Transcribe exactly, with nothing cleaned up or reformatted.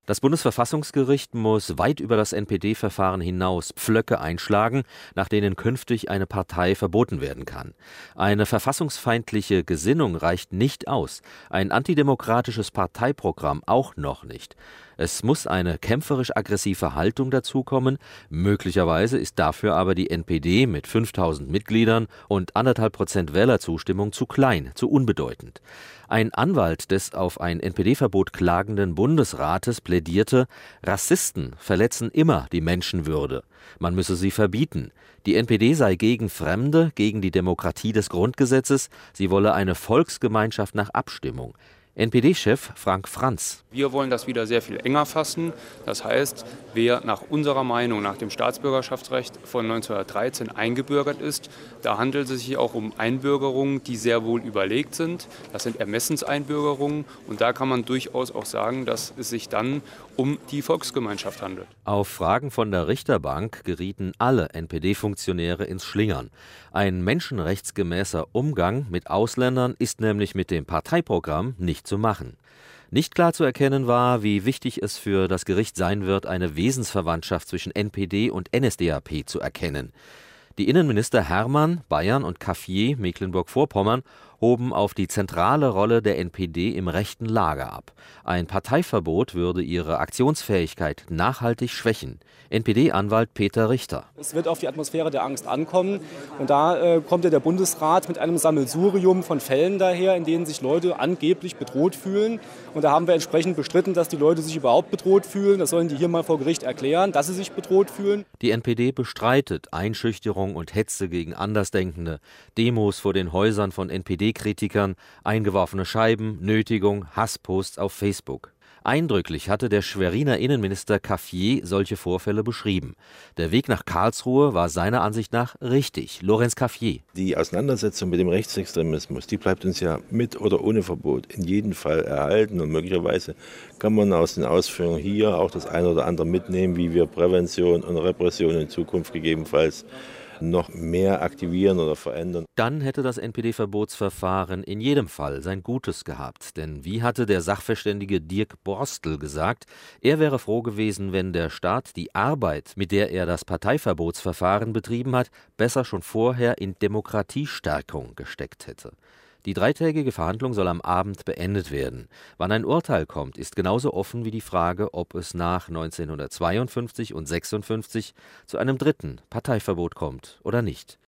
Das Bundesverfassungsgericht muss weit über das N P D-Verfahren hinaus Pflöcke einschlagen, nach denen künftig eine Partei verboten werden kann. Eine verfassungsfeindliche Gesinnung reicht nicht aus, ein antidemokratisches Parteiprogramm auch noch nicht. Es muss eine kämpferisch-aggressive Haltung dazukommen. Möglicherweise ist dafür aber die N P D mit fünftausend Mitgliedern und anderthalb Prozent Wählerzustimmung zu klein, zu unbedeutend. Ein Anwalt des auf ein N P D-Verbot klagenden Bundesrates plädierte, Rassisten verletzen immer die Menschenwürde. Man müsse sie verbieten. Die N P D sei gegen Fremde, gegen die Demokratie des Grundgesetzes. Sie wolle eine Volksgemeinschaft nach Abstimmung. N P D-Chef Frank Franz. Wir wollen das wieder sehr viel enger fassen. Das heißt, wer nach unserer Meinung, nach dem Staatsbürgerschaftsrecht von neunzehnhundertdreizehn eingebürgert ist, da handelt es sich auch um Einbürgerungen, die sehr wohl überlegt sind. Das sind Ermessenseinbürgerungen und da kann man durchaus auch sagen, dass es sich dann um die Volksgemeinschaft handelt. Auf Fragen von der Richterbank gerieten alle N P D-Funktionäre ins Schlingern. Ein menschenrechtsgemäßer Umgang mit Ausländern ist nämlich mit dem Parteiprogramm nicht zu machen. Nicht klar zu erkennen war, wie wichtig es für das Gericht sein wird, eine Wesensverwandtschaft zwischen N P D und N S D A P zu erkennen. Die Innenminister Hermann, Bayern und Cafier, Mecklenburg-Vorpommern, hoben auf die zentrale Rolle der N P D im rechten Lager ab. Ein Parteiverbot würde ihre Aktionsfähigkeit nachhaltig schwächen. N P D-Anwalt Peter Richter. Es wird auf die Atmosphäre der Angst ankommen. Und da äh, kommt ja der Bundesrat mit einem Sammelsurium von Fällen daher, in denen sich Leute angeblich bedroht fühlen. Und da haben wir entsprechend bestritten, dass die Leute sich überhaupt bedroht fühlen. Das sollen die hier mal vor Gericht erklären, dass sie sich bedroht fühlen. Die N P D bestreitet Einschüchterung und Hetze gegen Andersdenkende, Demos vor den Häusern von N P D-Kritikern, eingeworfene Scheiben, Nötigung, Hassposts auf Facebook. Eindrücklich hatte der Schweriner Innenminister Cafier solche Vorfälle beschrieben. Der Weg nach Karlsruhe war seiner Ansicht nach richtig. Lorenz Cafier. Die Auseinandersetzung mit dem Rechtsextremismus, die bleibt uns ja mit oder ohne Verbot in jedem Fall erhalten. Und möglicherweise kann man aus den Ausführungen hier auch das eine oder andere mitnehmen, wie wir Prävention und Repression in Zukunft gegebenenfalls noch mehr aktivieren oder verändern. Dann hätte das N P D-Verbotsverfahren in jedem Fall sein Gutes gehabt. Denn wie hatte der Sachverständige Dirk Borstel gesagt, er wäre froh gewesen, wenn der Staat die Arbeit, mit der er das Parteiverbotsverfahren betrieben hat, besser schon vorher in Demokratiestärkung gesteckt hätte. Die dreitägige Verhandlung soll am Abend beendet werden. Wann ein Urteil kommt, ist genauso offen wie die Frage, ob es nach neunzehnhundertzweiundfünfzig und sechsundfünfzig zu einem dritten Parteiverbot kommt oder nicht.